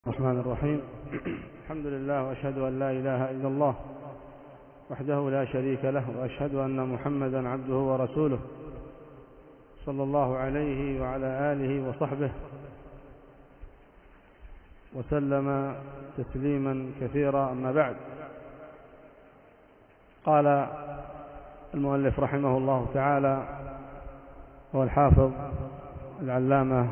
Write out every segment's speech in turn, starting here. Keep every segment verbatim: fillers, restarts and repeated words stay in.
الرحمن الرحيم. الحمد لله، وأشهد أن لا إله إلا الله وحده لا شريك له، وأشهد أن محمدا عبده ورسوله صلى الله عليه وعلى آله وصحبه وسلم تسليما كثيرا. أما بعد، قال المؤلف رحمه الله تعالى هو الحافظ العلامة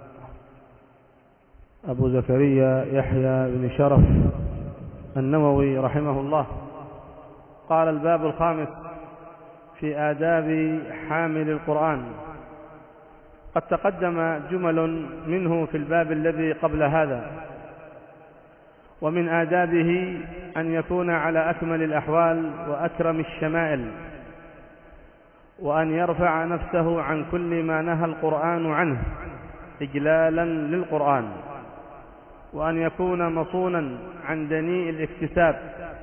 أبو زكريا يحيى بن شرف النووي رحمه الله، قال: الباب الخامس في آداب حامل القرآن. قد تقدم جمل منه في الباب الذي قبل هذا. ومن آدابه أن يكون على أكمل الأحوال وأكرم الشمائل، وأن يرفع نفسه عن كل ما نهى القرآن عنه إجلالا للقرآن، وأن يكون مصونا عن دنيء الاكتساب،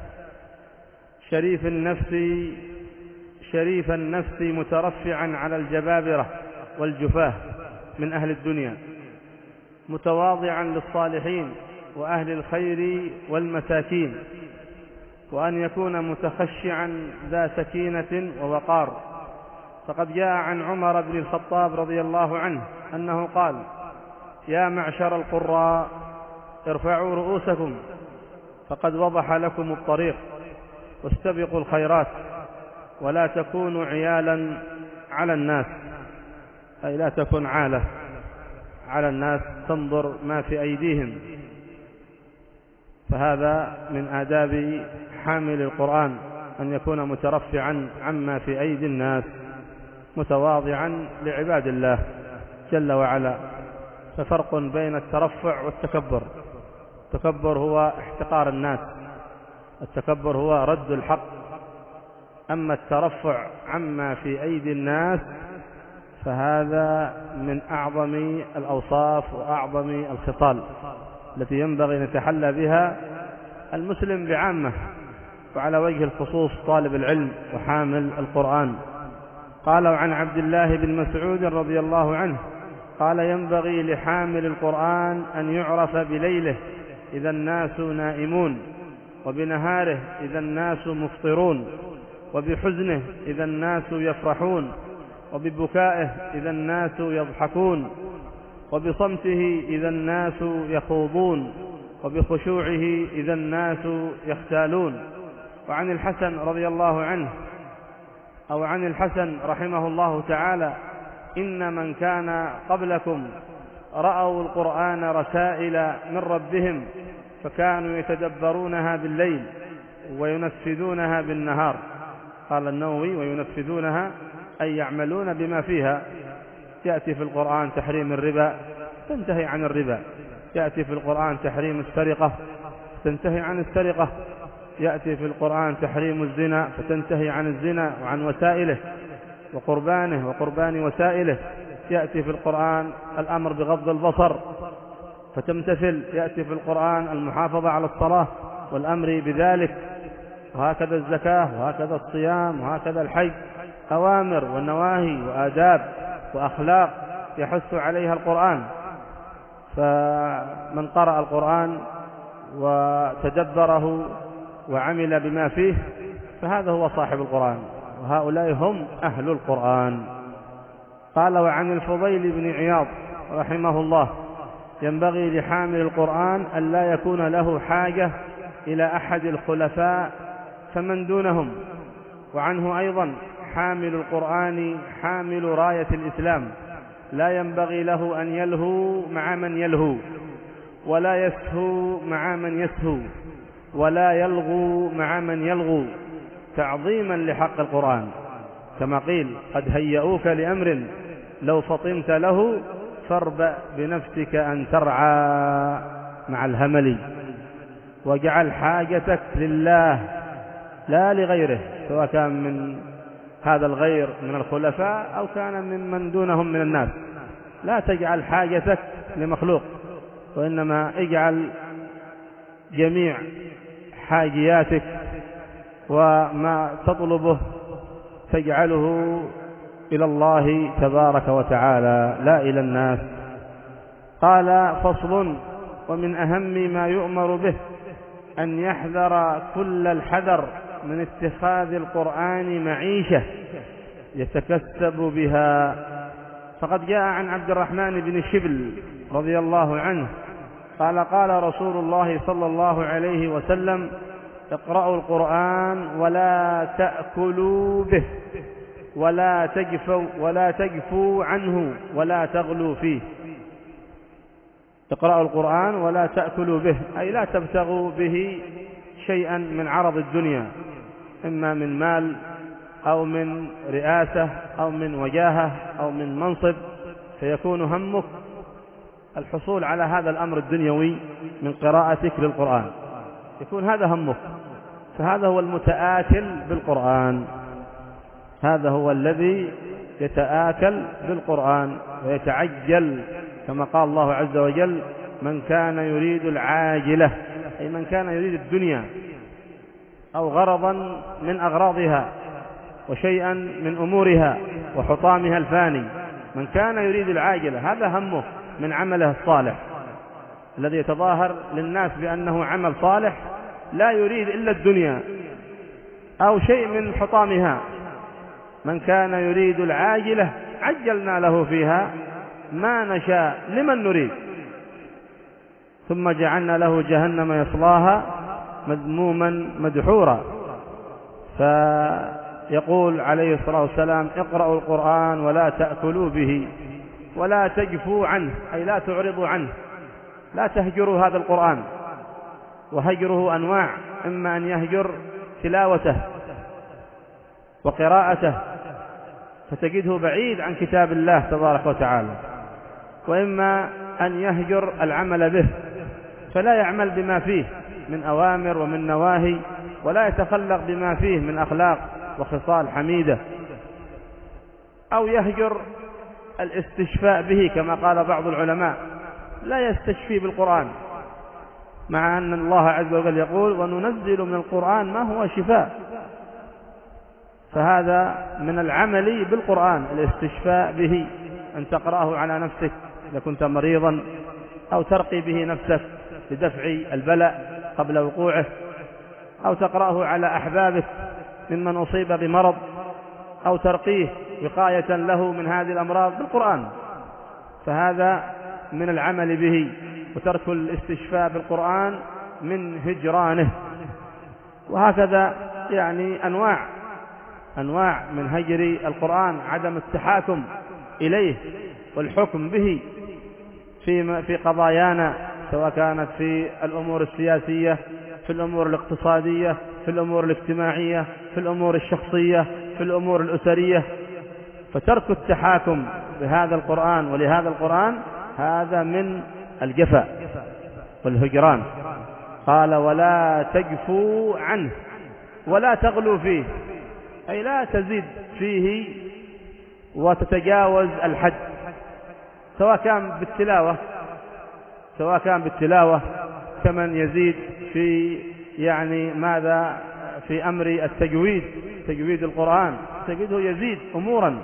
شريف النفس شريف النفس مترفعا على الجبابرة والجفاه من أهل الدنيا، متواضعا للصالحين وأهل الخير والمساكين، وأن يكون متخشعا ذا سكينة ووقار. فقد جاء عن عمر بن الخطاب رضي الله عنه أنه قال: يا معشر القراء، ارفعوا رؤوسكم فقد وضح لكم الطريق، واستبقوا الخيرات، ولا تكونوا عيالا على الناس، أي لا تكن عالة على الناس تنظر ما في أيديهم. فهذا من آداب حامل القرآن، أن يكون مترفعا عما في أيدي الناس، متواضعا لعباد الله جل وعلا. ففرق بين الترفع والتكبر. التكبر هو احتقار الناس، التكبر هو رد الحق. أما الترفع عما في أيدي الناس فهذا من أعظم الأوصاف وأعظم الخصال التي ينبغي أن يتحلى بها المسلم بعامة، وعلى وجه الخصوص طالب العلم وحامل القرآن. قال: عن عبد الله بن مسعود رضي الله عنه قال: ينبغي لحامل القرآن أن يعرف بليله إذا الناس نائمون، وبنهاره إذا الناس مفطرون، وبحزنه إذا الناس يفرحون، وببكائه إذا الناس يضحكون، وبصمته إذا الناس يخوضون، وبخشوعه إذا الناس يختالون. وعن الحسن رضي الله عنه أو عن الحسن رحمه الله تعالى: إن من كان قبلكم رأوا القرآن رسائل من ربهم، فكانوا يتدبرونها بالليل وينفذونها بالنهار. قال النووي: وينفذونها أي يعملون بما فيها. يأتي في القرآن تحريم الربا تنتهي عن الربا، يأتي في القرآن تحريم السرقة تنتهي عن السرقة، يأتي في القرآن تحريم الزنا فتنتهي عن الزنا وعن وسائله وقربانه وقربان وسائله، يأتي في القرآن الأمر بغض البصر فتمتثل، يأتي في القرآن المحافظة على الصلاة والأمر بذلك، وهكذا الزكاة، وهكذا الصيام، وهكذا الحج، أوامر والنواهي وآداب وأخلاق يحث عليها القرآن. فمن قرأ القرآن وتدبره وعمل بما فيه فهذا هو صاحب القرآن، وهؤلاء هم أهل القرآن. قال: وعن الفضيل بن عياض رحمه الله: ينبغي لحامل القرآن أن لا يكون له حاجة إلى أحد الخلفاء فمن دونهم. وعنه أيضا: حامل القرآن حامل راية الإسلام، لا ينبغي له أن يلهو مع من يلهو، ولا يسهو مع من يسهو، ولا يلغو مع من يلغو، تعظيما لحق القرآن، كما قيل: قد هيئوك لأمر لو فطنت له فاربأ بنفسك أن ترعى مع الهمل. واجعل حاجتك لله لا لغيره، سواء كان من هذا الغير من الخلفاء أو كان ممن دونهم من الناس. لا تجعل حاجتك لمخلوق، وإنما اجعل جميع حاجياتك وما تطلبه تجعله إلى الله تبارك وتعالى لا إلى الناس. قال: فصل ومن أهم ما يؤمر به أن يحذر كل الحذر من اتخاذ القرآن معيشة يتكسب بها. فقد جاء عن عبد الرحمن بن شبل رضي الله عنه قال قال رسول الله صلى الله عليه وسلم: اقرأوا القرآن ولا تأكلوا به ولا تجفوا ولا تجفوا عنه ولا تغلوا فيه. اقرأوا القرآن ولا تأكلوا به، أي لا تبتغوا به شيئا من عرض الدنيا، إما من مال أو من رئاسة أو من وجاهة أو من منصب، فيكون همك الحصول على هذا الأمر الدنيوي من قراءتك للقرآن، يكون هذا همك. فهذا هو المتآكل بالقرآن، هذا هو الذي يتآكل بالقرآن ويتعجل، كما قال الله عز وجل: من كان يريد العاجلة، أي من كان يريد الدنيا أو غرضا من أغراضها وشيئا من أمورها وحطامها الفاني، من كان يريد العاجلة هذا همه من عمله الصالح الذي يتظاهر للناس بأنه عمل صالح، لا يريد إلا الدنيا أو شيء من حطامها. من كان يريد العاجلة عجلنا له فيها ما نشاء لمن نريد ثم جعلنا له جهنم يصلاها مذموما مدحورا. فيقول عليه الصلاة والسلام: اقرأوا القرآن ولا تأكلوا به ولا تجفوا عنه، أي لا تعرضوا عنه، لا تهجروا هذا القرآن. وهجره أنواع: إما أن يهجر تلاوته وقراءته فتجده بعيد عن كتاب الله تبارك وتعالى، وإما أن يهجر العمل به فلا يعمل بما فيه من أوامر ومن نواهي، ولا يتخلق بما فيه من أخلاق وخصال حميدة، أو يهجر الاستشفاء به كما قال بعض العلماء، لا يستشفي بالقرآن، مع أن الله عز وجل يقول: وننزل من القرآن ما هو شفاء. فهذا من العمل بالقرآن الاستشفاء به، أن تقرأه على نفسك إذا كنت مريضا، أو ترقي به نفسك لدفع البلاء قبل وقوعه، أو تقرأه على أحبابك ممن أصيب بمرض، أو ترقيه وقاية له من هذه الأمراض بالقرآن. فهذا من العمل به، وترك الاستشفاء بالقرآن من هجرانه. وهكذا يعني أنواع أنواع من هجر القرآن: عدم التحاكم إليه والحكم به في في قضايانا، سواء كانت في الأمور السياسية، في الأمور الاقتصادية، في الأمور الاجتماعية، في الأمور الشخصية، في الأمور الأسرية. فترك التحاكم بهذا القرآن ولهذا القرآن هذا من الجفاء والهجران. قال: ولا تجفوا عنه ولا تغلوا فيه، أي لا تزيد فيه وتتجاوز الحد، سواء كان بالتلاوة سواء كان بالتلاوة كمن يزيد في يعني ماذا في أمر التجويد، تجويد القرآن تجده يزيد أمورا،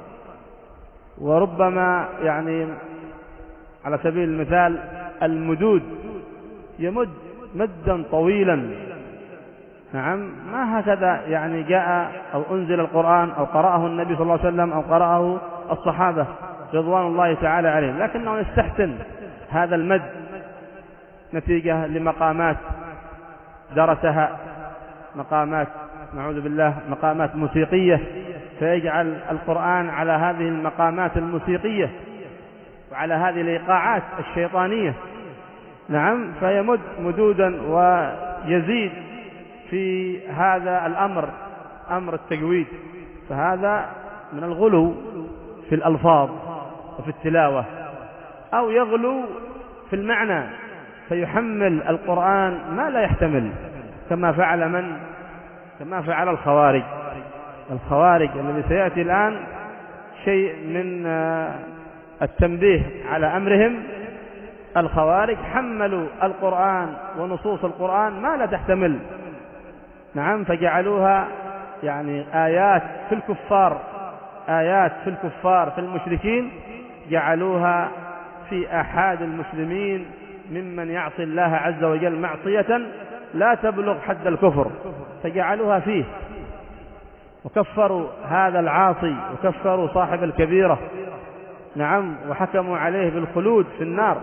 وربما يعني على سبيل المثال المدود يمد مدا طويلا. نعم، ما هكذا يعني جاء أو أنزل القرآن أو قرأه النبي صلى الله عليه وسلم أو قرأه الصحابة رضوان الله تعالى عليهم، لكنه يستحسن هذا المد نتيجة لمقامات درسها، مقامات نعوذ بالله مقامات موسيقية، فيجعل القرآن على هذه المقامات الموسيقية وعلى هذه الإيقاعات الشيطانية. نعم، فيمد مدودا ويزيد في هذا الأمر، أمر التجويد. فهذا من الغلو في الألفاظ وفي التلاوة، أو يغلو في المعنى فيحمل القرآن ما لا يحتمل، كما فعل من كما فعل الخوارج الخوارج الذي سيأتي الآن شيء من التنبيه على أمرهم. الخوارج حملوا القرآن ونصوص القرآن ما لا تحتمل. نعم، فجعلوها يعني آيات في الكفار آيات في الكفار في المشركين، جعلوها في أحد المسلمين ممن يعصي الله عز وجل معصية لا تبلغ حد الكفر فجعلوها فيه، وكفروا هذا العاصي وكفروا صاحب الكبيرة، نعم، وحكموا عليه بالخلود في النار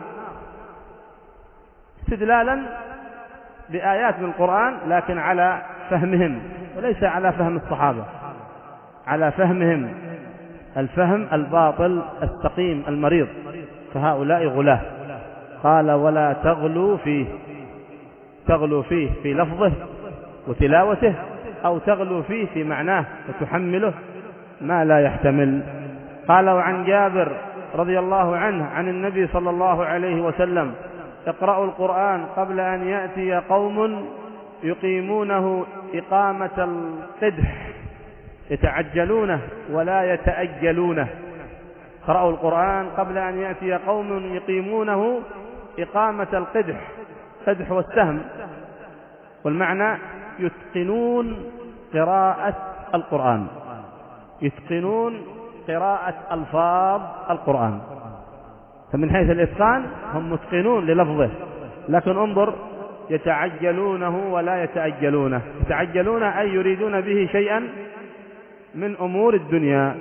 استدلالا بآيات من القرآن، لكن على فهمهم وليس على فهم الصحابة، على فهمهم الفهم الباطل السقيم المريض، فهؤلاء غلاة. قال ولا تغلوا فيه، تغلوا فيه في لفظه وتلاوته، أو تغلوا فيه في معناه وتحمله ما لا يحتمل. قال وعن جابر رضي الله عنه عن النبي صلى الله عليه وسلم: اقرأوا القرآن قبل أن يأتي قوم يقيمونه إقامة القدح يتعجلونه ولا يتأجلونه. اقرأوا القرآن قبل أن يأتي قوم يقيمونه إقامة القدح، قدح والسهم، والمعنى يتقنون قراءة القرآن، يتقنون قراءة ألفاظ القرآن. فمن حيث الإتقان هم متقنون للفظه، لكن انظر يتعجلونه ولا يتأجلونه. يتعجلون أي يريدون به شيئا من أمور الدنيا،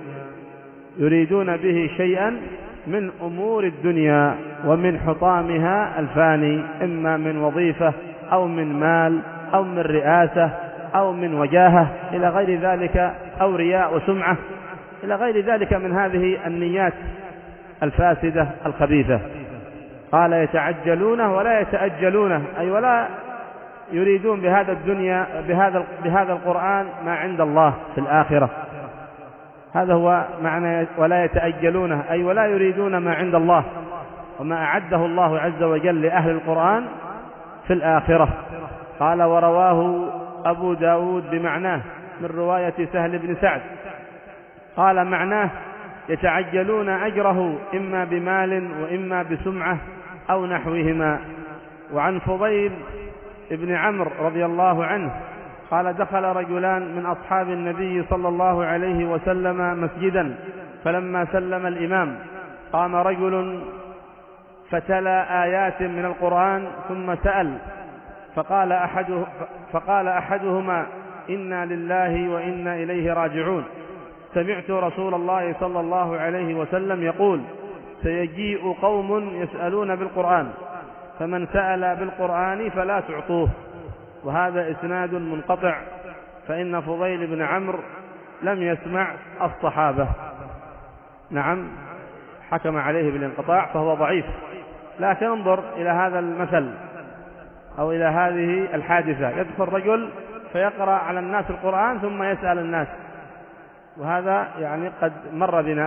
يريدون به شيئا من أمور الدنيا ومن حطامها الفاني، إما من وظيفة أو من مال أو من رئاسة أو من وجاهة إلى غير ذلك، أو رياء وسمعة إلى غير ذلك من هذه النيات الفاسدة الخبيثة. قال يتعجلونه ولا يتأجلونه، أي ولا يريدون بهذا الدنيا بهذا بهذا القرآن ما عند الله في الآخرة. هذا هو معنى ولا يتأجلونه، أي ولا يريدون ما عند الله وما أعده الله عز وجل لأهل القرآن في الآخرة. قال ورواه أبو داود بمعناه من رواية سهل بن سعد قال معناه يتعجلون أجره إما بمال وإما بسمعة أو نحوهما. وعن فضيل ابن عمرو رضي الله عنه قال دخل رجلان من أصحاب النبي صلى الله عليه وسلم مسجدا، فلما سلم الإمام قام رجل فتلا آيات من القرآن ثم سأل، فقال, أحده فقال أحدهما إنا لله وإنا إليه راجعون، سمعت رسول الله صلى الله عليه وسلم يقول سيجيء قوم يسألون بالقرآن، فمن سأل بالقرآن فلا تعطوه. وهذا إسناد منقطع، فإن فضيل بن عمرو لم يسمع الصحابة، نعم، حكم عليه بالانقطاع فهو ضعيف. لكن انظر إلى هذا المثل أو إلى هذه الحادثة، يدخل رجل فيقرأ على الناس القرآن ثم يسأل الناس، وهذا يعني قد مر بنا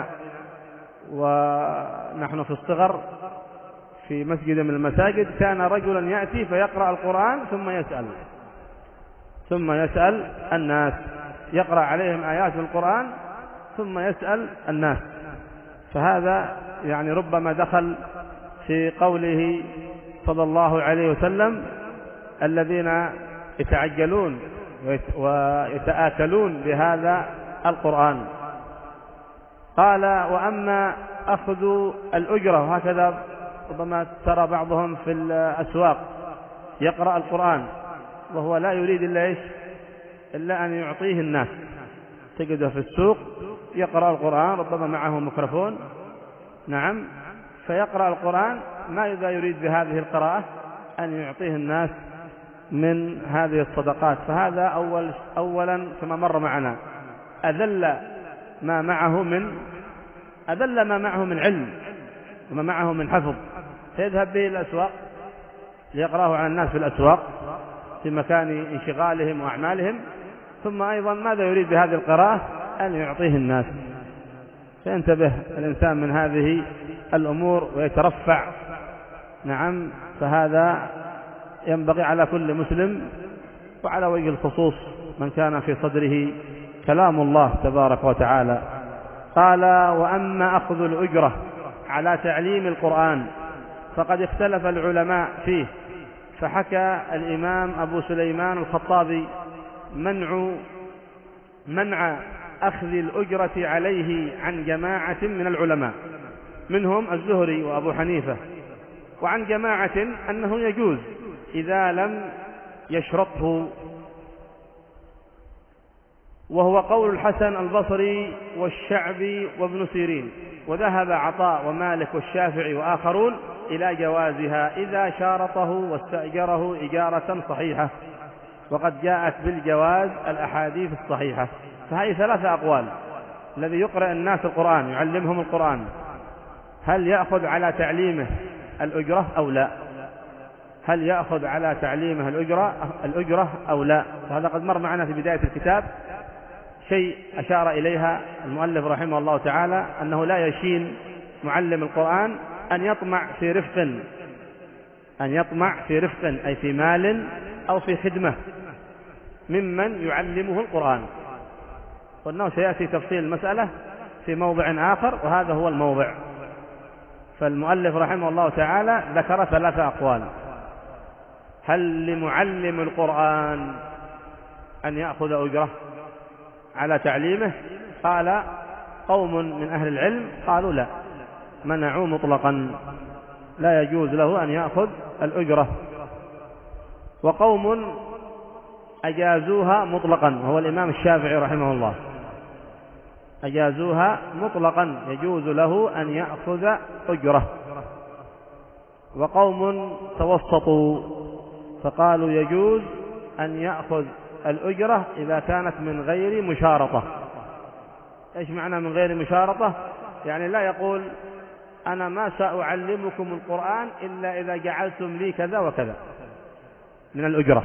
ونحن في الصغر في مسجد من المساجد، كان رجلا يأتي فيقرأ القرآن ثم يسأل ثم يسأل الناس، يقرأ عليهم آيات من القرآن ثم يسأل الناس. فهذا يعني ربما دخل في قوله صلى الله عليه وسلم الذين يتعجلون ويتآكلون بهذا القرآن. قال وأما أخذ الأجرة، وهكذا ربما ترى بعضهم في الأسواق يقرأ القرآن وهو لا يريد إلا إيش إلا أن يعطيه الناس، تجده في السوق يقرأ القرآن ربما معه ميكروفون، نعم، فيقرأ القرآن ما إذا يريد بهذه القراءة أن يعطيه الناس من هذه الصدقات. فهذا أول أولا كما مر معنا أذل ما معه من أذل ما معه من علم وما معه من حفظ، فيذهب به الأسواق ليقرأه على الناس في الأسواق في مكان انشغالهم وأعمالهم، ثم أيضا ماذا يريد بهذه القراءة أن يعطيه الناس. فينتبه الإنسان من هذه الأمور ويترفع، نعم، فهذا ينبغي على كل مسلم، وعلى وجه الخصوص من كان في صدره كلام الله تبارك وتعالى. قال وأما أخذ الأجرة على تعليم القرآن فقد اختلف العلماء فيه، فحكى الإمام أبو سليمان الخطابي منع منع أخذ الأجرة عليه عن جماعة من العلماء، منهم الزهري وأبو حنيفة وعن جماعة أنه يجوز إذا لم يشرطه، وهو قول الحسن البصري والشعبي وابن سيرين، وذهب عطاء ومالك والشافعي وآخرون إلى جوازها إذا شارطه واستأجره إجارة صحيحة، وقد جاءت بالجواز الأحاديث الصحيحة. فهذه ثلاثة أقوال. الذي يقرأ الناس القرآن يعلمهم القرآن، هل يأخذ على تعليمه الأجرة أو لا؟ هل يأخذ على تعليمه الأجرة الأجرة أو لا؟ هذا قد مر معنا في بداية الكتاب شيء أشار إليها المؤلف رحمه الله تعالى، أنه لا يشين معلم القرآن أن يطمع في رفق أن يطمع في رفق أي في مال أو في خدمة ممن يعلمه القرآن، وأنه سيأتي تفصيل المسألة في موضع آخر، وهذا هو الموضع. فالمؤلف رحمه الله تعالى ذكر ثلاثة أقوال: هل لمعلم القرآن أن يأخذ أجرة على تعليمه؟ قال قوم من أهل العلم قالوا لا، منعوا مطلقا، لا يجوز له أن يأخذ الأجرة. وقوم أجازوها مطلقا، وهو الإمام الشافعي رحمه الله، أجازوها مطلقا، يجوز له أن يأخذ أجرة. وقوم توسطوا فقالوا يجوز أن يأخذ الأجرة إذا كانت من غير مشارطة. إيش معنى من غير مشارطة؟ يعني لا يقول أنا ما سأعلمكم القرآن إلا إذا جعلتم لي كذا وكذا من الأجرة،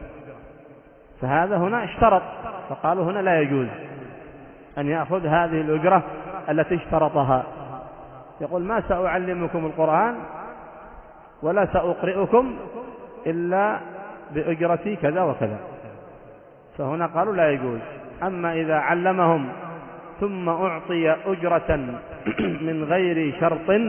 فهذا هنا اشترط، فقالوا هنا لا يجوز أن يأخذ هذه الأجرة التي اشترطها. يقول ما سأعلمكم القرآن ولا سأقرئكم إلا بأجرتي كذا وكذا، فهنا قالوا لا يجوز. أما إذا علمهم ثم أعطي أجرة من غير شرط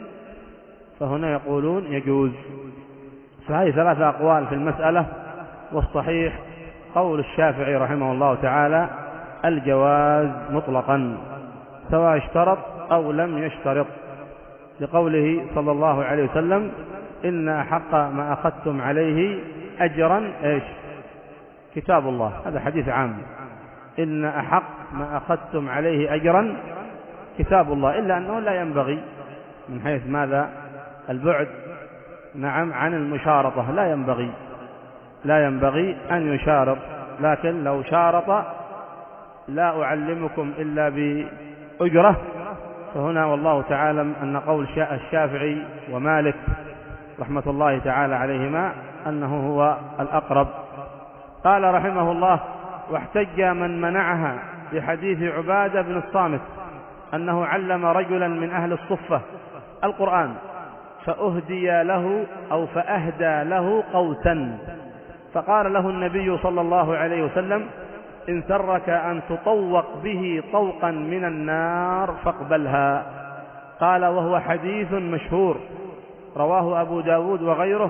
فهنا يقولون يجوز. فهذه ثلاثة أقوال في المسألة، والصحيح قول الشافعي رحمه الله تعالى الجواز مطلقا سواء اشترط أو لم يشترط، لقوله صلى الله عليه وسلم إن أحق ما أخذتم عليه أجرا إيش؟ كتاب الله. هذا حديث عام، إن أحق ما أخذتم عليه أجرا كتاب الله، إلا أنه لا ينبغي من حيث ماذا؟ البعد نعم عن المشارطة، لا ينبغي لا ينبغي أن يشارط، لكن لو شارط لا أعلمكم إلا بأجرة فهنا والله تعالى أن قول الشافعي ومالك رحمة الله تعالى عليهما أنه هو الأقرب. قال رحمه الله واحتج من منعها بحديث عبادة بن الصامت أنه علم رجلا من أهل الصفة القرآن فأهدي له أو فأهدى له قوسا، فقال له النبي صلى الله عليه وسلم إن سرك أن تطوق به طوقا من النار فاقبلها. قال وهو حديث مشهور رواه أبو داود وغيره،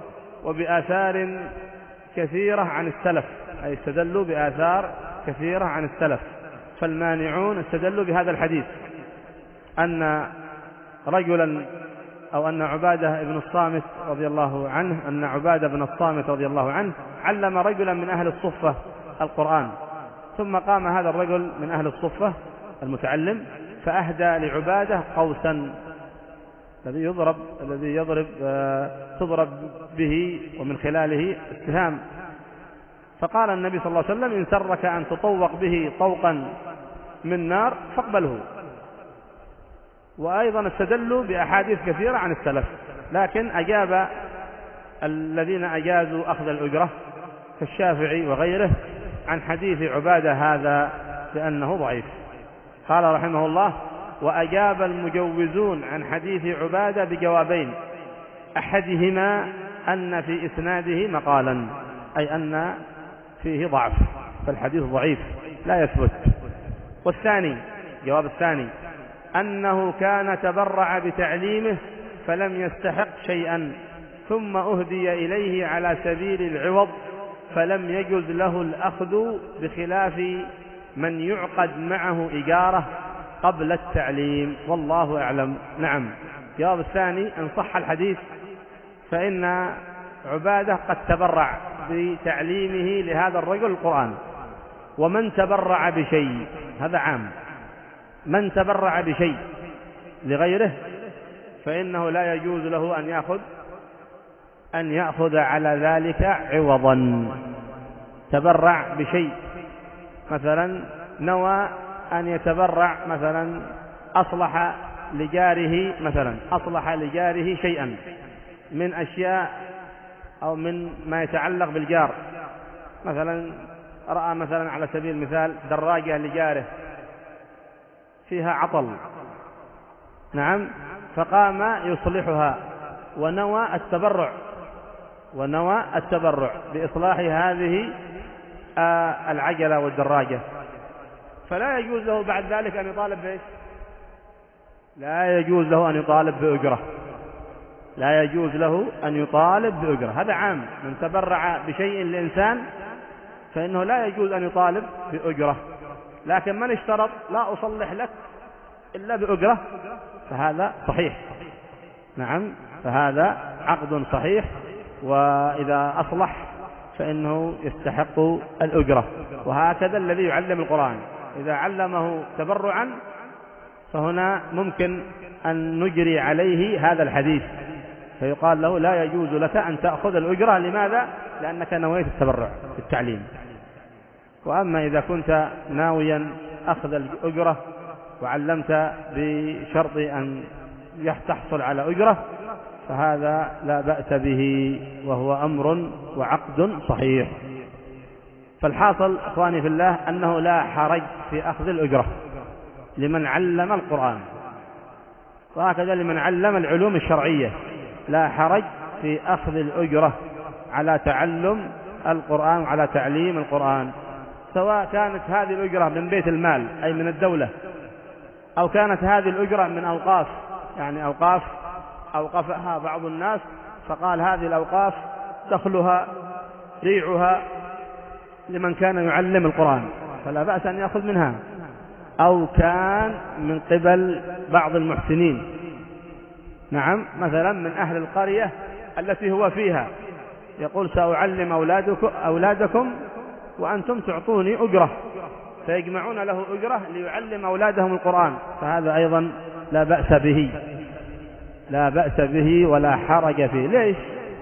وبآثار كثيرة عن السلف، أي استدلوا بآثار كثيرة عن السلف. فالمانعون استدلوا بهذا الحديث أن رجلا أو أن عبادة بن الصامت رضي الله عنه أن عبادة بن الصامت رضي الله عنه علم رجلا من أهل الصفة القرآن، ثم قام هذا الرجل من أهل الصفة المتعلم فأهدى لعبادة قوسا الذي يضرب الذي يضرب تضرب به ومن خلاله السهام. فقال النبي صلى الله عليه وسلم إن سرك أن تطوق به طوقا من نار فاقبله. وأيضا استدلوا بأحاديث كثيرة عن السلف، لكن أجاب الذين أجازوا أخذ الأجرة كالشافعي وغيره عن حديث عبادة هذا لأنه ضعيف. قال رحمه الله وأجاب المجوزون عن حديث عبادة بجوابين، أحدهما أن في إسناده مقالا، أي أن فيه ضعف فالحديث ضعيف لا يثبت. والثاني جواب الثاني أنه كان تبرع بتعليمه فلم يستحق شيئا ثم أهدي إليه على سبيل العوض فلم يجوز له الأخذ، بخلاف من يعقد معه إجارة قبل التعليم، والله أعلم. نعم، جواب الثاني أن صح الحديث فإن عبادة قد تبرع بتعليمه لهذا الرجل القرآن. ومن تبرع بشيء، هذا عام، من تبرع بشيء لغيره فإنه لا يجوز له أن يأخذ أن يأخذ على ذلك عوضا. تبرع بشيء، مثلا نوى أن يتبرع، مثلا أصلح لجاره مثلا أصلح لجاره شيئا من أشياء أو من ما يتعلق بالجار، مثلا رأى مثلا على سبيل المثال دراجة لجاره فيها عطل، نعم، فقام يصلحها ونوى التبرع ونوى التبرع بإصلاح هذه العجلة والدراجة، فلا يجوز له بعد ذلك أن يطالب بإيش؟ لا يجوز له أن يطالب بأجرة، لا يجوز له أن يطالب بأجرة. هذا عام، من تبرع بشيء لإنسان فإنه لا يجوز أن يطالب بأجرة. لكن من اشترط لا أصلح لك إلا بأجرة فهذا صحيح، نعم، فهذا عقد صحيح، وإذا أصلح فإنه يستحق الأجرة. وهكذا الذي يعلم القرآن إذا علمه تبرعا فهنا ممكن أن نجري عليه هذا الحديث، فيقال له لا يجوز لك أن تأخذ الأجرة. لماذا؟ لأنك نويت التبرع في التعليم. وأما إذا كنت ناويا أخذ الأجرة وعلمت بشرط أن تحصل على أجرة فهذا لا بأس به، وهو أمر وعقد صحيح. فالحاصل أخواني في الله أنه لا حرج في أخذ الأجرة لمن علم القرآن، وهكذا لمن علم العلوم الشرعية لا حرج في أخذ الأجرة على تعلم القرآن وعلى تعليم القرآن، سواء كانت هذه الأجرة من بيت المال أي من الدولة، أو كانت هذه الأجرة من أوقاف، يعني أوقاف أوقفها بعض الناس فقال هذه الأوقاف دخلها ريعها لمن كان يعلم القرآن فلا بأس أن يأخذ منها، أو كان من قبل بعض المحسنين، نعم، مثلا من أهل القرية التي هو فيها يقول سأعلم أولادكم, أولادكم وأنتم تعطوني أجرة، فيجمعون له أجرة ليعلم أولادهم القرآن، فهذا أيضا لا بأس به، لا بأس به ولا حرج فيه. ليش؟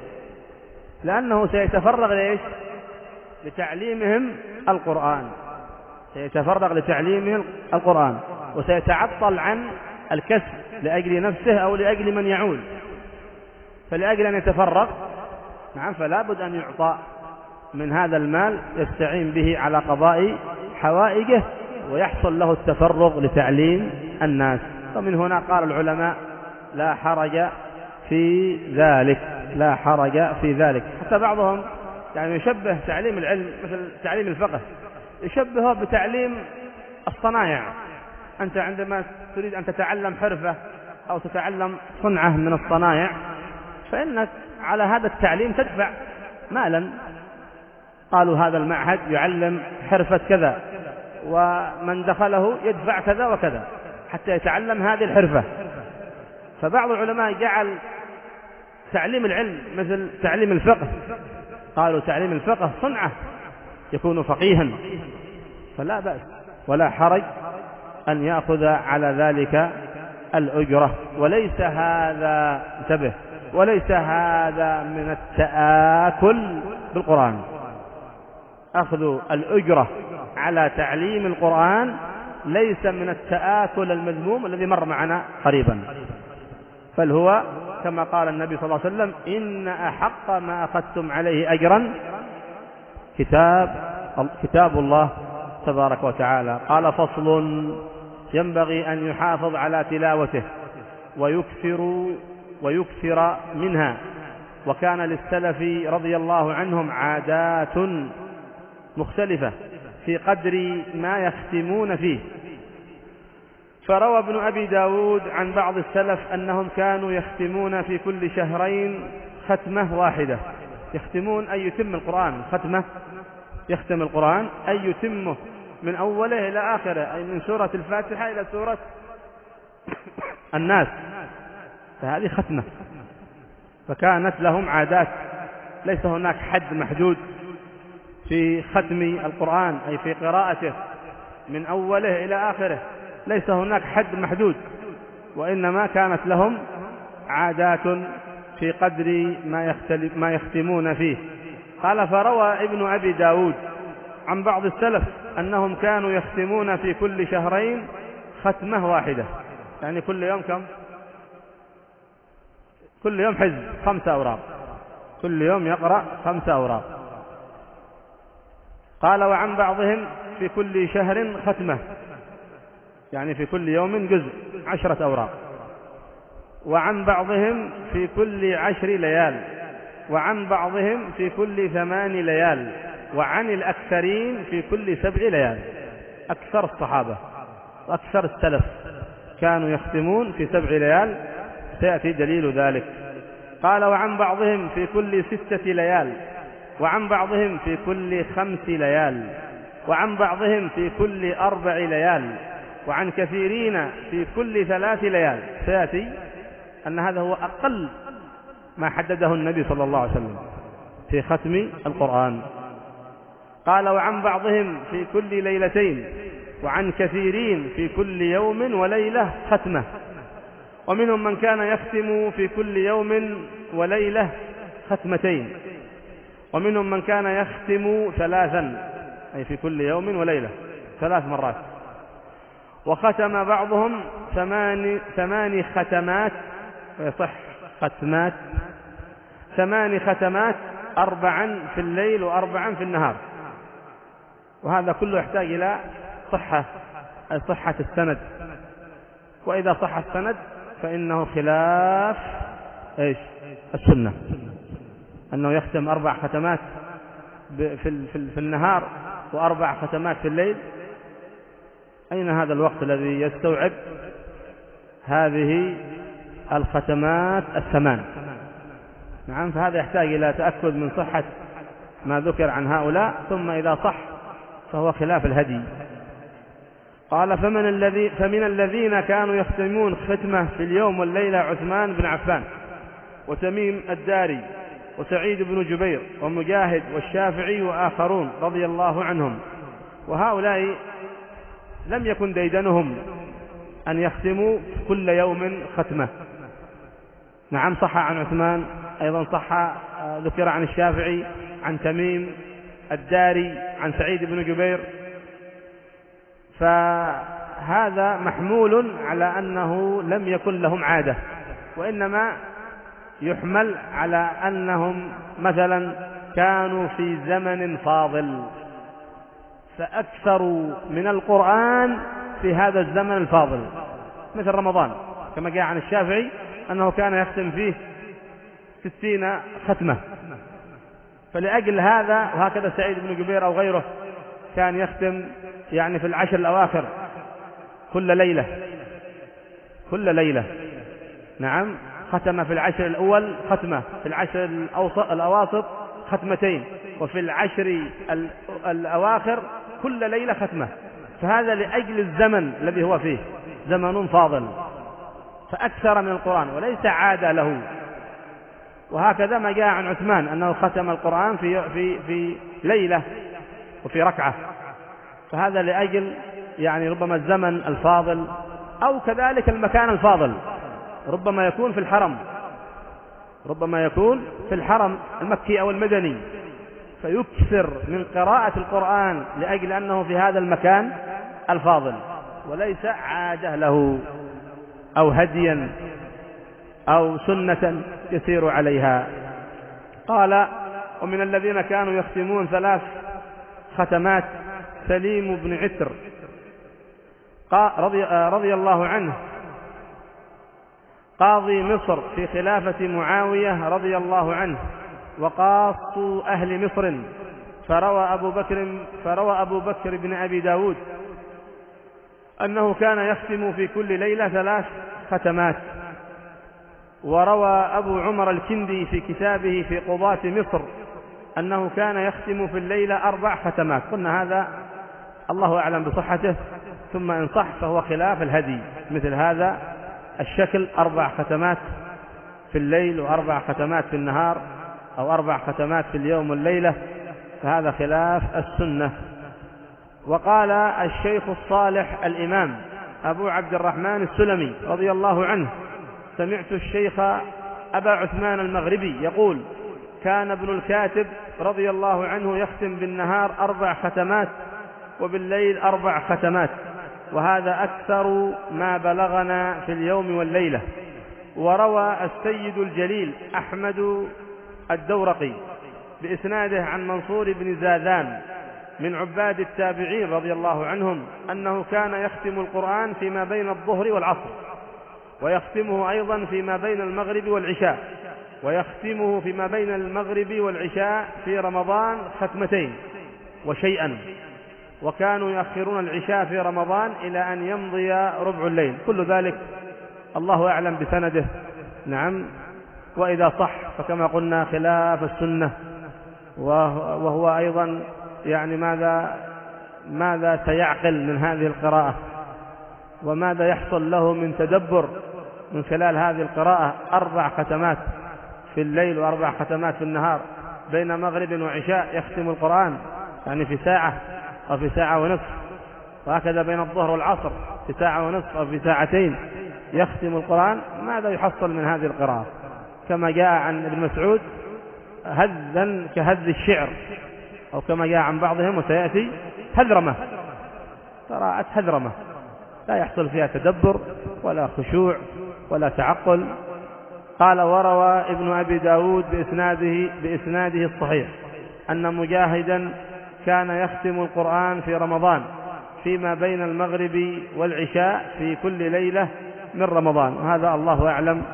لأنه سيتفرغ ليش؟ لتعليمهم القرآن، سيتفرغ لتعليمهم القرآن، وسيتعطل عن الكسب لأجل نفسه أو لأجل من يعول، فلأجل أن يتفرغ، نعم، فلا بد أن يعطى من هذا المال يستعين به على قضاء حوائجه ويحصل له التفرغ لتعليم الناس. ومن هنا قال العلماء لا حرج في ذلك، لا حرج في ذلك. حتى بعضهم يعني يشبه تعليم العلم مثل تعليم الفقه، يشبهه بتعليم الصنايع. أنت عندما تريد أن تتعلم حرفة أو تتعلم صنعة من الصنايع فإنك على هذا التعليم تدفع مالا، قالوا هذا المعهد يعلم حرفة كذا ومن دخله يدفع كذا وكذا حتى يتعلم هذه الحرفة. فبعض العلماء جعل تعليم العلم مثل تعليم الفقه، قالوا تعليم الفقه صنعة يكون فقيها، فلا بأس ولا حرج أن يأخذ على ذلك الأجرة. وليس هذا، انتبه، وليس هذا من التآكل بالقرآن. أخذ الأجرة على تعليم القرآن ليس من التآكل المذموم الذي مر معنا قريبا، بل هو كما قال النبي صلى الله عليه وسلم إن أحق ما أخذتم عليه أجرا كتاب كتاب الله تبارك وتعالى. قال فصل ينبغي أن يحافظ على تلاوته ويكثر ويكثر منها. وكان للسلف رضي الله عنهم عادات مختلفة في قدر ما يختمون فيه. فروى ابن أبي داود عن بعض السلف أنهم كانوا يختمون في كل شهرين ختمة واحدة، يختمون أي يتم القرآن، ختمة يختم القرآن أي يتمه من أوله إلى آخره، أي من سورة الفاتحة إلى سورة الناس، فهذه ختمة. فكانت لهم عادات، ليس هناك حد محدود في ختم القرآن أي في قراءته من أوله إلى آخره، ليس هناك حد محدود، وإنما كانت لهم عادات في قدر ما, ما يختمون فيه. قال: فروى ابن أبي داود عن بعض السلف أنهم كانوا يختمون في كل شهرين ختمة واحدة، يعني كل يوم كم؟ كل يوم حزب، خمسة أوراق، كل يوم يقرأ خمسة أوراق. قال: وعن بعضهم في كل شهر ختمة، يعني في كل يوم جزء، عشرة أوراق. وعن بعضهم في كل عشر ليال، وعن بعضهم في كل ثمان ليال، وعن الأكثرين في كل سبع ليال. أكثر الصحابة وأكثر السلف كانوا يختمون في سبع ليال، سيأتي دليل ذلك. قال: وعن بعضهم في كل ستة ليال، وعن بعضهم في كل خمس ليال، وعن بعضهم في كل أربع ليال، وعن كثيرين في كل ثلاث ليال. سيأتي أن هذا هو أقل ما حدده النبي صلى الله عليه وسلم في ختم القرآن. قال: وعن بعضهم في كل ليلتين، وعن كثيرين في كل يوم وليلة ختمة، ومنهم من كان يختم في كل يوم وليلة ختمتين، ومنهم من كان يختم ثلاثا، أي في كل يوم وليلة ثلاث مرات. وختم بعضهم ثمان, ثمان ختمات، ويصح ختمات، ثمان ختمات، أربعا في الليل وأربعا في النهار. وهذا كله يحتاج إلى صحة، أي صحة السند، وإذا صح السند فإنه خلاف إيش؟ السنة، أنه يختم أربع ختمات في, في النهار وأربع ختمات في الليل. أين هذا الوقت الذي يستوعب هذه الختمات الثمان؟ نعم، فهذا يحتاج إلى تأكد من صحة ما ذكر عن هؤلاء، ثم إذا صح فهو خلاف الهدي. قال: فمن, الذي فمن الذين كانوا يختمون ختمة في اليوم والليلة عثمان بن عفان، وتميم الداري، وسعيد بن جبير، ومجاهد، والشافعي، وآخرون رضي الله عنهم. وهؤلاء لم يكن ديدنهم أن يختموا كل يوم ختمة. نعم، صح عن عثمان، أيضا صح ذكر عن الشافعي، عن تميم الداري، عن سعيد بن جبير. فهذا محمول على أنه لم يكن لهم عادة، وإنما يحمل على أنهم مثلا كانوا في زمن فاضل فأكثروا من القرآن في هذا الزمن الفاضل، مثل رمضان، كما جاء عن الشافعي أنه كان يختم فيه ستين ختمة. فلأجل هذا، وهكذا سعيد بن جبير أو غيره كان يختم يعني في العشر الأواخر كل ليلة كل ليلة نعم، ختم في العشر الأول ختمة، في العشر الأواسط ختمتين، وفي العشر الأواخر كل ليلة ختمة. فهذا لأجل الزمن الذي هو فيه، زمن فاضل، فأكثر من القرآن وليس عادة له. وهكذا ما جاء عن عثمان أنه ختم القرآن في, في, في ليلة وفي ركعة، فهذا لأجل يعني ربما الزمن الفاضل، أو كذلك المكان الفاضل، ربما يكون في الحرم، ربما يكون في الحرم المكي أو المدني، فيكثر من قراءة القرآن لأجل أنه في هذا المكان الفاضل، وليس عادة له أو هديا أو سنة يسير عليها. قال: ومن الذين كانوا يختمون ثلاث ختمات سليم بن عتر رضي, رضي الله عنه، قاضي مصر في خلافة معاوية رضي الله عنه، وقاص أهل مصر. فروى أبو بكر, فروى أبو بكر بن أبي داود أنه كان يختم في كل ليلة ثلاث ختمات. وروى أبو عمر الكندي في كتابه في قضاة مصر أنه كان يختم في الليلة أربع ختمات. قلنا هذا الله أعلم بصحته، ثم إن صح فهو خلاف الهدي، مثل هذا الشكل أربع ختمات في الليل وأربع ختمات في النهار، أو أربع ختمات في اليوم والليلة، فهذا خلاف السنة. وقال الشيخ الصالح الإمام أبو عبد الرحمن السلمي رضي الله عنه: سمعت الشيخ أبا عثمان المغربي يقول: كان ابن الكاتب رضي الله عنه يختم بالنهار أربع ختمات وبالليل أربع ختمات، وهذا أكثر ما بلغنا في اليوم والليلة. وروى السيد الجليل أحمد الدورقي بإسناده عن منصور بن زاذان من عباد التابعين رضي الله عنهم أنه كان يختم القرآن فيما بين الظهر والعصر، ويختمه أيضا فيما بين المغرب والعشاء، ويختمه فيما بين المغرب والعشاء في رمضان ختمتين وشيئا، وكانوا يؤخرون العشاء في رمضان إلى أن يمضي ربع الليل. كل ذلك الله أعلم بسنده. نعم. وإذا صح فكما قلنا خلاف السنة، وهو أيضا يعني ماذا ماذا سيعقل من هذه القراءة، وماذا يحصل له من تدبر من خلال هذه القراءة. أربع ختمات في الليل وأربع ختمات في النهار بين مغرب وعشاء يختم القرآن، يعني في ساعة أو في ساعة ونصف، وهكذا بين الظهر والعصر في ساعة ونصف أو في ساعتين يختم القرآن. ماذا يحصل من هذه القراءة؟ كما جاء عن ابن مسعود: هذا كهذ الشعر، أو كما جاء عن بعضهم وسيأتي: هذرمة، قراءة هذرمة لا يحصل فيها تدبر ولا خشوع ولا تعقل. قال: وروى ابن أبي داود بإسناده, بإسناده الصحيح أن مجاهدا كان يختم القرآن في رمضان فيما بين المغرب والعشاء في كل ليلة من رمضان، وهذا الله أعلم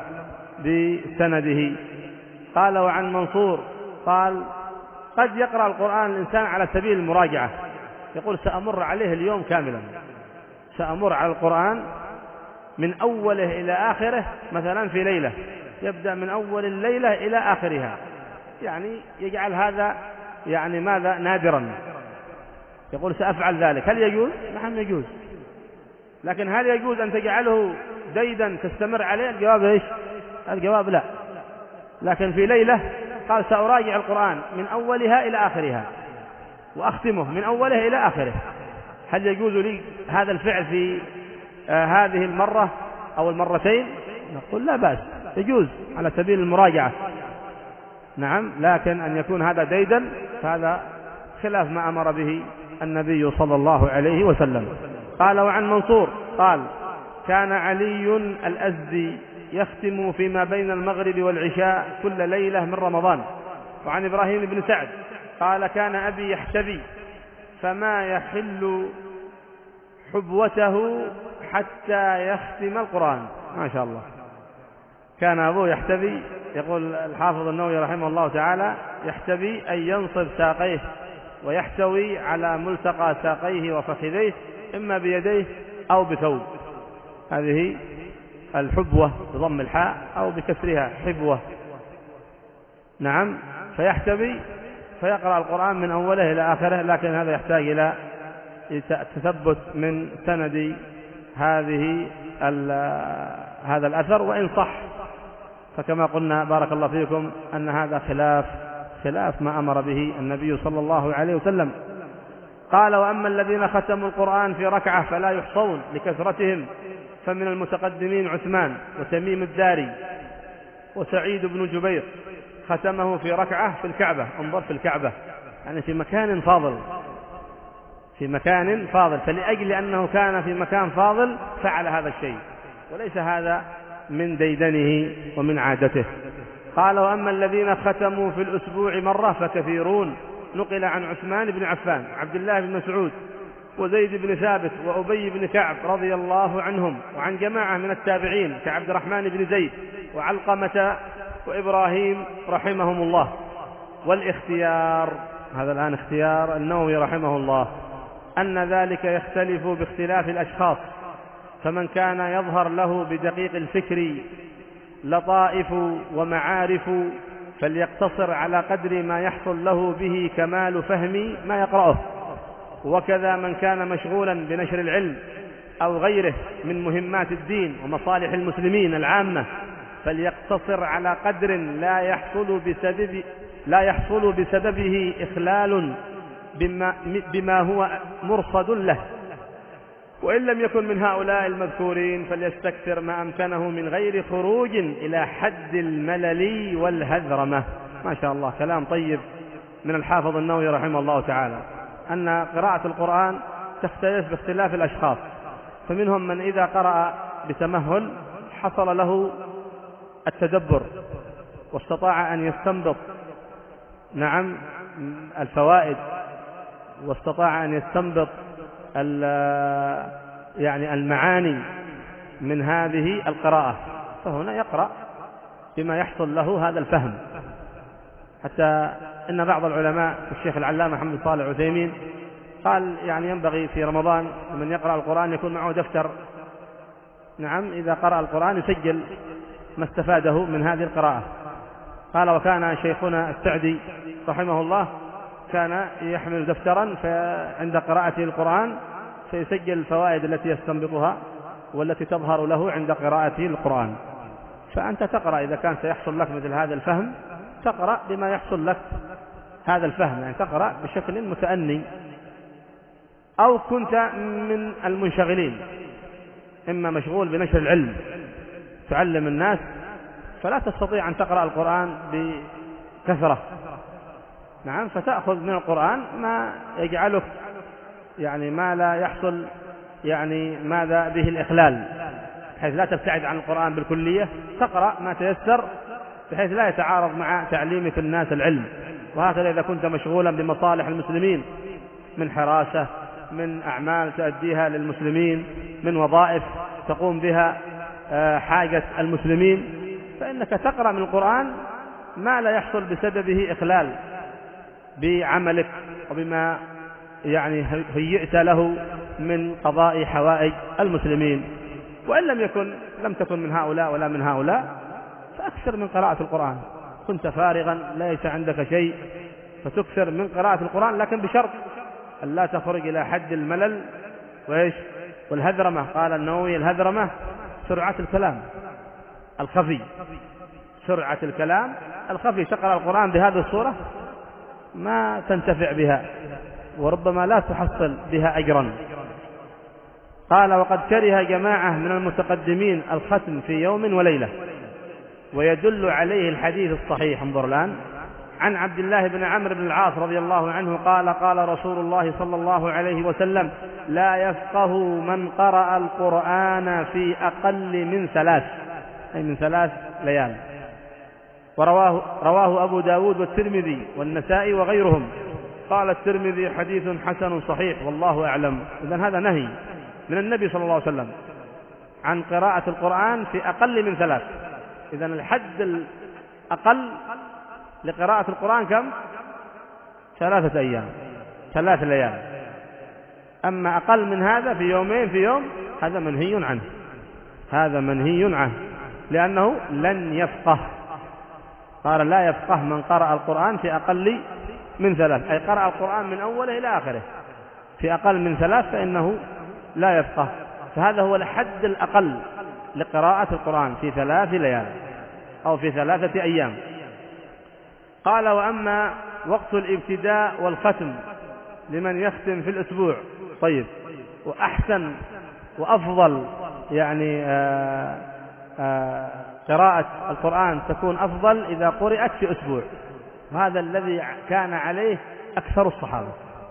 بسنده. قال: وعن منصور قال: قد يقرأ القرآن الإنسان على سبيل المراجعة، يقول: سأمر عليه اليوم كاملا، سأمر على القرآن من أوله إلى آخره مثلا في ليلة، يبدأ من أول الليلة إلى آخرها، يعني يجعل هذا يعني ماذا نادرا، يقول: سأفعل ذلك. هل يجوز؟ نعم يجوز. لكن هل يجوز أن تجعله ديدا تستمر عليه؟ الجواب إيش؟ الجواب لا. لكن في ليلة قال: سأراجع القرآن من أولها إلى آخرها وأختمه من أوله إلى آخره. هل يجوز لي هذا الفعل في آه هذه المرة أو المرتين؟ نقول لا بأس، يجوز على سبيل المراجعة. نعم. لكن أن يكون هذا ديدا فهذا خلاف ما أمر به النبي صلى الله عليه وسلم. قال: وعن منصور قال: كان علي الأزدي يختم فيما بين المغرب والعشاء كل ليلة من رمضان. وعن إبراهيم بن سعد قال: كان أبي يحتبي فما يحل حبوته حتى يختم القرآن. ما شاء الله. كان أبوه يحتبي، يقول الحافظ النووي رحمه الله تعالى: يحتبي أن ينصب ساقيه ويحتوي على ملتقى ساقيه وفخذيه إما بيديه أو بثوب. هذه الحبوة بضم الحاء أو بكسرها حبوة. نعم. فيحتبي فيقرأ القرآن من أوله إلى آخره، لكن هذا يحتاج إلى تثبت من سند هذه هذا الأثر، وإن صح فكما قلنا بارك الله فيكم أن هذا خلاف خلاف ما أمر به النبي صلى الله عليه وسلم. قال: وأما الذين ختموا القرآن في ركعة فلا يحصون لكثرتهم، فمن المتقدمين عثمان وتميم الداري وسعيد بن جبير ختمه في ركعة في الكعبة. انظر، في الكعبة، يعني في مكان فاضل، في مكان فاضل، فلأجل أنه كان في مكان فاضل فعل هذا الشيء، وليس هذا من ديدنه ومن عادته. قال: وأما الذين ختموا في الأسبوع مرة فكثيرون، نقل عن عثمان بن عفان، عبد الله بن مسعود، وزيد بن ثابت، وأبي بن كعب رضي الله عنهم، وعن جماعة من التابعين كعبد الرحمن بن زيد وعلقمة وإبراهيم رحمهم الله. والاختيار، هذا الآن اختيار النووي رحمه الله، أن ذلك يختلف باختلاف الأشخاص، فمن كان يظهر له بدقيق الفكر لطائف ومعارف فليقتصر على قدر ما يحصل له به كمال فهم ما يقرأه. وكذا من كان مشغولا بنشر العلم أو غيره من مهمات الدين ومصالح المسلمين العامة فليقتصر على قدر لا يحصل بسبب لا يحصل بسببه إخلال بما, بما هو مرصد له، وإن لم يكن من هؤلاء المذكورين فليستكثر ما أمكنه من غير خروج إلى حد الملل والهذرمة. ما شاء الله، كلام طيب من الحافظ النووي رحمه الله تعالى، أن قراءة القرآن تختلف باختلاف الأشخاص، فمنهم من إذا قرأ بتمهل حصل له التدبر واستطاع أن يستنبط نعم الفوائد، واستطاع أن يستنبط يعني المعاني من هذه القراءة، فهنا يقرأ بما يحصل له هذا الفهم. حتى إن بعض العلماء الشيخ العلامة محمد صالح العثيمين قال يعني ينبغي في رمضان من يقرأ القرآن يكون معه دفتر، نعم إذا قرأ القرآن يسجل ما استفاده من هذه القراءة. قال وكان شيخنا السعدي رحمه الله كان يحمل دفترا عند قراءته القرآن فيسجل الفوائد التي يستنبطها والتي تظهر له عند قراءته القرآن. فأنت تقرأ إذا كان سيحصل لك مثل هذا الفهم تقرأ بما يحصل لك هذا الفهم، يعني تقرأ بشكل متأني. أو كنت من المنشغلين، إما مشغول بنشر العلم تعلم الناس فلا تستطيع أن تقرأ القرآن بكثرة، نعم، فتأخذ من القرآن ما يجعلك يعني ما لا يحصل يعني ماذا به الإخلال، بحيث لا تبتعد عن القرآن بالكلية، تقرأ ما تيسر بحيث لا يتعارض مع تعليمك الناس العلم. وهكذا إذا كنت مشغولا بمصالح المسلمين من حراسة، من أعمال تؤديها للمسلمين، من وظائف تقوم بها حاجة المسلمين، فإنك تقرأ من القرآن ما لا يحصل بسببه إخلال بعملك وبما يعني هيئت له من قضاء حوائج المسلمين. وإن لم يكن لم تكن من هؤلاء ولا من هؤلاء فأكثر من قراءة القرآن. كنت فارغا ليس عندك شيء فتكثر من قراءة القرآن، لكن بشرط أن لا تخرج إلى حد الملل وإيش والهذرمة. قال النووي الهذرمة سرعة الكلام الخفي، سرعة الكلام الخفي. تقرأ القرآن بهذه الصورة ما تنتفع بها وربما لا تحصل بها أجرا. قال وقد كره جماعة من المتقدمين الختم في يوم وليلة، ويدل عليه الحديث الصحيح، انظر الآن، عن عبد الله بن عمرو بن العاص رضي الله عنه قال قال رسول الله صلى الله عليه وسلم لا يفقه من قرأ القرآن في أقل من ثلاث، أي من ثلاث ليال. ورواه رواه أبو داود والترمذي والنسائي وغيرهم. قال الترمذي حديث حسن صحيح والله أعلم. إذن هذا نهي من النبي صلى الله عليه وسلم عن قراءة القرآن في أقل من ثلاث. إذن الحد الأقل لقراءة القرآن كم؟ ثلاثة أيام، ثلاث ليال. أما أقل من هذا في يومين في يوم هذا منهي عنه، هذا منهي عنه لأنه لن يفقه. قال لا يفقه من قرأ القرآن في أقل من ثلاث، أي قرأ القرآن من أوله إلى آخره في أقل من ثلاث فإنه لا يفقه. فهذا هو الحد الأقل لقراءة القرآن في ثلاث ليال أو في ثلاثة أيام. قال وأما وقت الابتداء والختم لمن يختم في الأسبوع، طيب، وأحسن وأفضل يعني آآ آآ قراءة القرآن تكون أفضل إذا قرأت في أسبوع، وهذا الذي كان عليه أكثر الصحابة،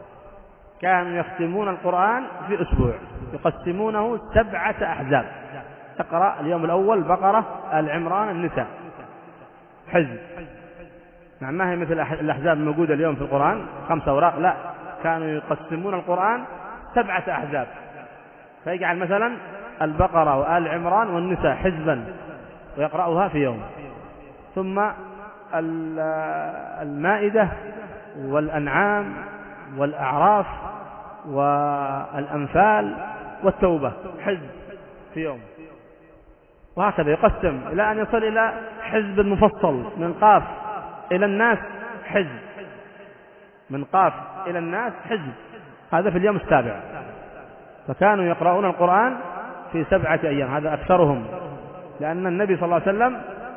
كانوا يختمون القرآن في أسبوع، يقسمونه سبعة أحزاب، تقرأ اليوم الأول بقرة، آل عمران، النساء، حزب. نعم، ما هي مثل الأحزاب الموجودة اليوم في القرآن خمسة أوراق، لا، كانوا يقسمون القرآن سبعة أحزاب، فيجعل مثلا البقرة وآل عمران والنساء حزبا ويقرأها في يوم، ثم المائدة والأنعام والأعراف والأنفال والتوبة حزب في يوم، وهكذا يقسم إلى أن يصل إلى حزب مفصل من قاف إلى الناس حزب، من قاف إلى الناس حزب، هذا في اليوم السابع. فكانوا يقرؤون القرآن في سبعة أيام، هذا أكثرهم، لأن النبي صلى الله عليه وسلم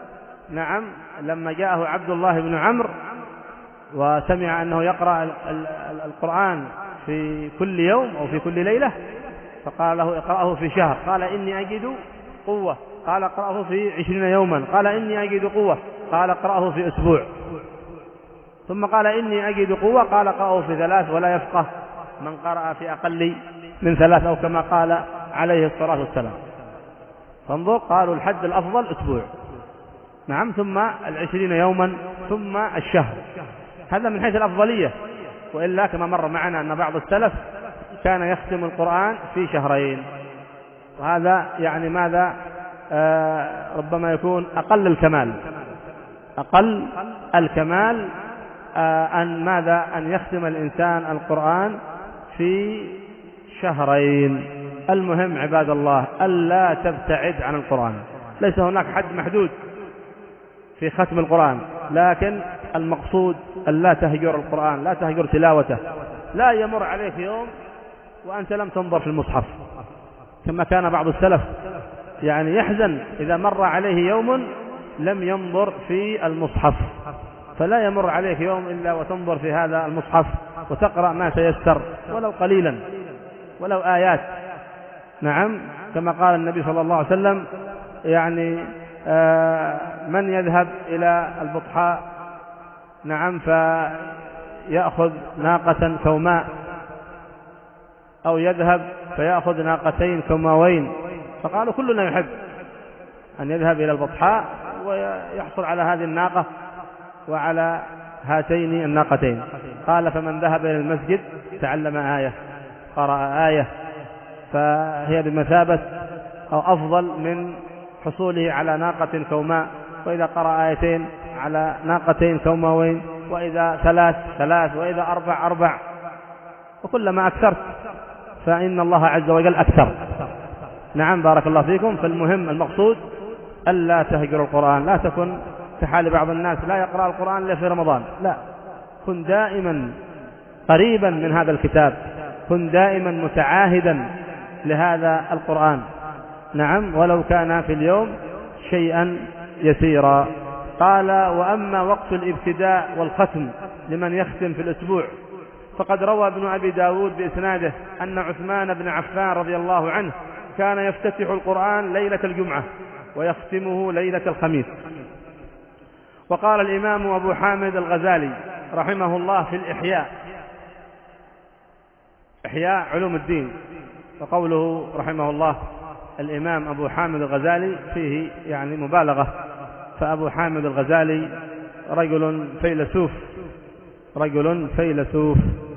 نعم لما جاءه عبد الله بن عمرو وسمع أنه يقرأ القرآن في كل يوم أو في كل ليلة، فقال له اقرأه في شهر، قال إني أجد قوة، قال اقرأه في عشرين يوما، قال إني أجد قوة، قال اقرأه في أسبوع، ثم قال إني أجد قوة، قال اقرأه في ثلاث، ولا يفقه من قرأ في أقل من ثلاث، أو كما قال عليه الصلاة والسلام. فانظر، قالوا الحد الأفضل أسبوع، نعم، ثم العشرين يوما، ثم الشهر. هذا من حيث الأفضلية، وإلا كما مر معنا أن بعض السلف كان يختم القرآن في شهرين، وهذا يعني ماذا آه ربما يكون أقل الكمال، أقل الكمال آه أن ماذا أن يختم الإنسان القرآن في شهرين. المهم عباد الله ألا تبتعد عن القرآن، ليس هناك حد محدود في ختم القرآن، لكن المقصود ألا تهجر القرآن، لا تهجر تلاوته، لا يمر عليك يوم وأنت لم تنظر في المصحف، كما كان بعض السلف يعني يحزن إذا مر عليه يوم لم ينظر في المصحف، فلا يمر عليك يوم إلا وتنظر في هذا المصحف وتقرأ ما تيسر ولو قليلا، ولو آيات. نعم، كما قال النبي صلى الله عليه وسلم يعني آه من يذهب إلى البطحاء، نعم، فيأخذ ناقة كوماء، أو يذهب فيأخذ ناقتين كوماوين، فقالوا كلنا يحب أن يذهب إلى البطحاء ويحصل على هذه الناقة وعلى هاتين الناقتين. قال فمن ذهب إلى المسجد تعلم آية، قرأ آية، فهي بمثابة أو أفضل من حصوله على ناقة كوماء، وإذا قرأ آيتين على ناقتين كوماوين، وإذا ثلاث ثلاث، وإذا أربع أربع، وكلما أكثرت فإن الله عز وجل أكثر. نعم، بارك الله فيكم. فالمهم المقصود ألا تهجر القرآن، لا تكن كحال بعض الناس لا يقرأ القرآن إلا في رمضان، لا، كن دائما قريبا من هذا الكتاب، كن دائما متعاهدا لهذا القرآن، نعم، ولو كان في اليوم شيئا يسيرا. قال وأما وقت الابتداء والختم لمن يختم في الأسبوع، فقد روى ابن أبي داود بإسناده أن عثمان بن عفان رضي الله عنه كان يفتتح القرآن ليلة الجمعة ويختمه ليلة الخميس. وقال الإمام أبو حامد الغزالي رحمه الله في الإحياء، إحياء علوم الدين، وقوله رحمه الله الإمام أبو حامد الغزالي فيه يعني مبالغة، فأبو حامد الغزالي رجل فيلسوف، رجل فيلسوف،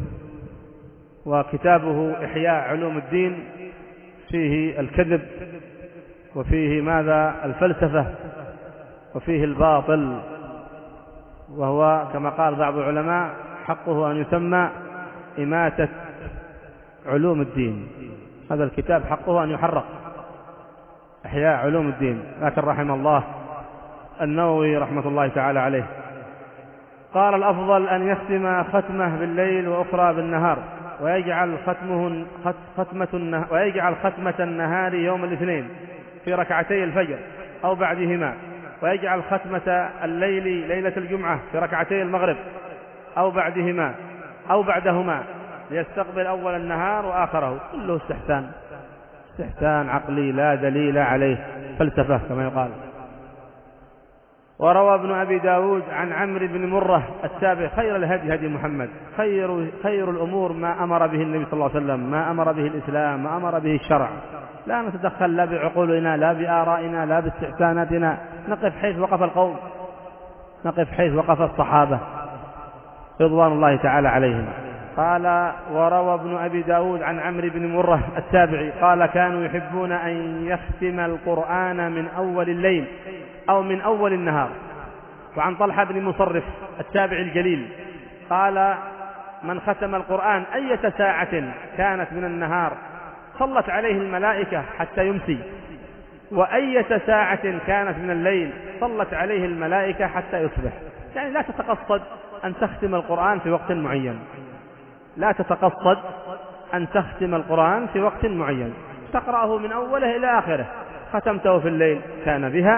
وكتابه إحياء علوم الدين فيه الكذب، وفيه ماذا الفلسفة، وفيه الباطل، وهو كما قال بعض العلماء حقه أن يسمى إماتة علوم الدين، هذا الكتاب حقه أن يحرق، إحياء علوم الدين. لكن رحم الله النووي رحمة الله تعالى عليه قال الأفضل أن يختم ختمه بالليل وأخرى بالنهار، ويجعل ختمه ختمة النهار ويجعل ختمة النهار يوم الاثنين في ركعتي الفجر أو بعدهما، ويجعل ختمة الليل ليلة الجمعة في ركعتي المغرب أو بعدهما أو بعدهما، ليستقبل أول النهار وآخره. كله استحسان، استحسان عقلي لا دليل عليه، فلسفة كما يقال. وروى ابن أبي داود عن عمرو بن مرة التابعي خير الهدي هدي محمد، خير, خير الأمور ما أمر به النبي صلى الله عليه وسلم، ما أمر به الإسلام، ما أمر به الشرع، لا نتدخل لا بعقولنا لا بآرائنا لا باستحساناتنا، نقف حيث وقف القوم، نقف حيث وقف الصحابة رضوان الله تعالى عليهم. قال وروى ابن أبي داود عن عمرو بن مرة التابعي قال كانوا يحبون أن يختم القرآن من أول الليل أو من أول النهار. وعن طلحة بن مصرف التابعي الجليل قال من ختم القرآن أية ساعة كانت من النهار صلت عليه الملائكة حتى يمسي، وأية ساعة كانت من الليل صلت عليه الملائكة حتى يصبح. يعني لا تتقصد أن تختم القرآن في وقت معين، لا تتقصد أن تختم القرآن في وقت معين، تقرأه من أوله إلى آخره، ختمته في الليل كان بها،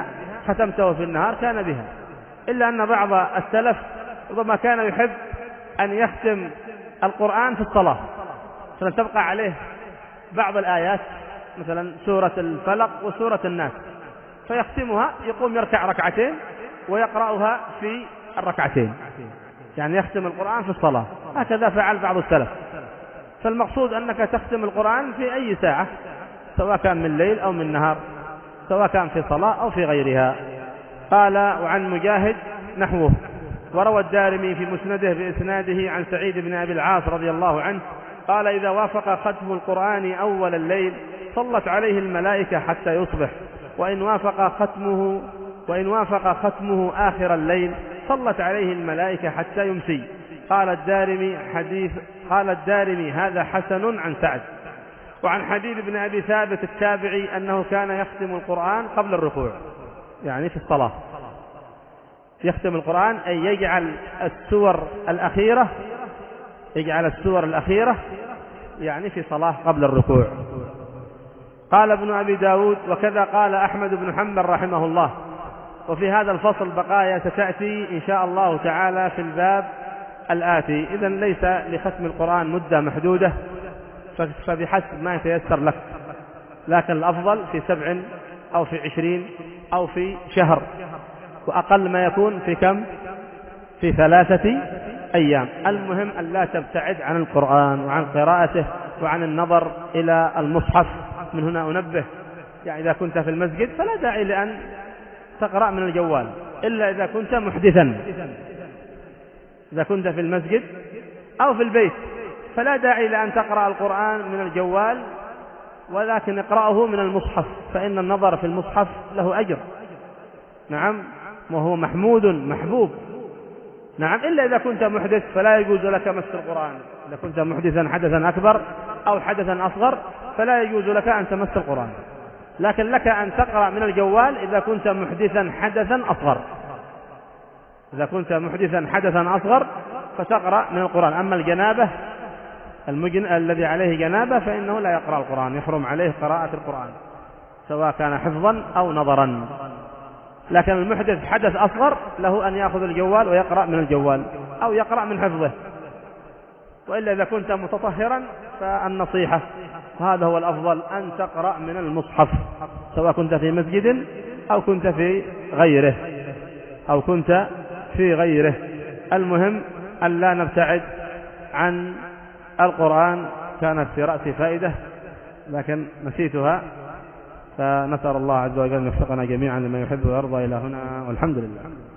ختمته في النهار كان بها. إلا أن بعض السلف ربما كان يحب أن يختم القرآن في الصلاة، فتبقى عليه بعض الآيات مثلا سورة الفلق وسورة الناس، فيختمها يقوم يركع ركعتين ويقرأها في الركعتين، يعني يختم القرآن في الصلاة. هكذا فعل بعض السلف. فالمقصود أنك تختم القرآن في أي ساعة، سواء كان من ليل أو من نهار، سواء كان في صلاة أو في غيرها. قال وعن مجاهد نحوه. وروى الدارمي في مسنده بإسناده عن سعيد بن أبي العاص رضي الله عنه قال إذا وافق ختم القرآن أول الليل صلت عليه الملائكة حتى يصبح، وإن وافق ختمه وإن وافق ختمه آخر الليل صلت عليه الملائكة حتى يمسي. قال الدارمي حديث قال الدارمي هذا حسن عن سعد. وعن حبيب بن أبي ثابت التابعي أنه كان يختم القرآن قبل الركوع، يعني في الصلاة يختم القرآن أي يجعل السور الأخيرة يجعل السور الأخيرة يعني في صلاة قبل الركوع. قال ابن أبي داود وكذا قال أحمد بن حنبل رحمه الله. وفي هذا الفصل بقايا ستأتي إن شاء الله تعالى في الباب الآتي. إذن ليس لختم القرآن مدة محدودة، فبحسب ما يتيسر لك، لكن الأفضل في سبع أو في عشرين أو في شهر، وأقل ما يكون في كم؟ في ثلاثة أيام. المهم أن لا تبتعد عن القرآن وعن قراءته وعن النظر إلى المصحف. من هنا أنبه، يعني إذا كنت في المسجد فلا داعي لأن تقرأ من الجوال إلا إذا كنت محدثا. إذا كنت في المسجد أو في البيت فلا داعي لأن تقرأ القرآن من الجوال، ولكن اقرأه من المصحف، فإن النظر في المصحف له أجر، نعم، وهو محمود محبوب، نعم. إلا إذا كنت محدث فلا يجوز لك مس القرآن. إذا كنت محدثا حدثا أكبر أو حدثا أصغر فلا يجوز لك أن تمس القرآن، لكن لك أن تقرأ من الجوال إذا كنت محدثا حدثا أصغر. إذا كنت محدثا حدثا أصغر فتقرأ من القرآن. أما الجنابة المجن... الذي عليه جنابة فإنه لا يقرأ القرآن، يحرم عليه قراءة القرآن سواء كان حفظا أو نظرا. لكن المحدث حدث أصغر له أن يأخذ الجوال ويقرأ من الجوال أو يقرأ من حفظه. وإلا إذا كنت متطهرا فالنصيحة، وهذا هو الأفضل، أن تقرأ من المصحف سواء كنت في مسجد أو كنت في غيره أو كنت في غيره. المهم أن لا نبتعد عن القرآن. كانت في رأسي فائدة لكن نسيتها، فنسأل الله عز وجل أن يوفقنا جميعا لما يحب ويرضى إلى هنا، والحمد لله.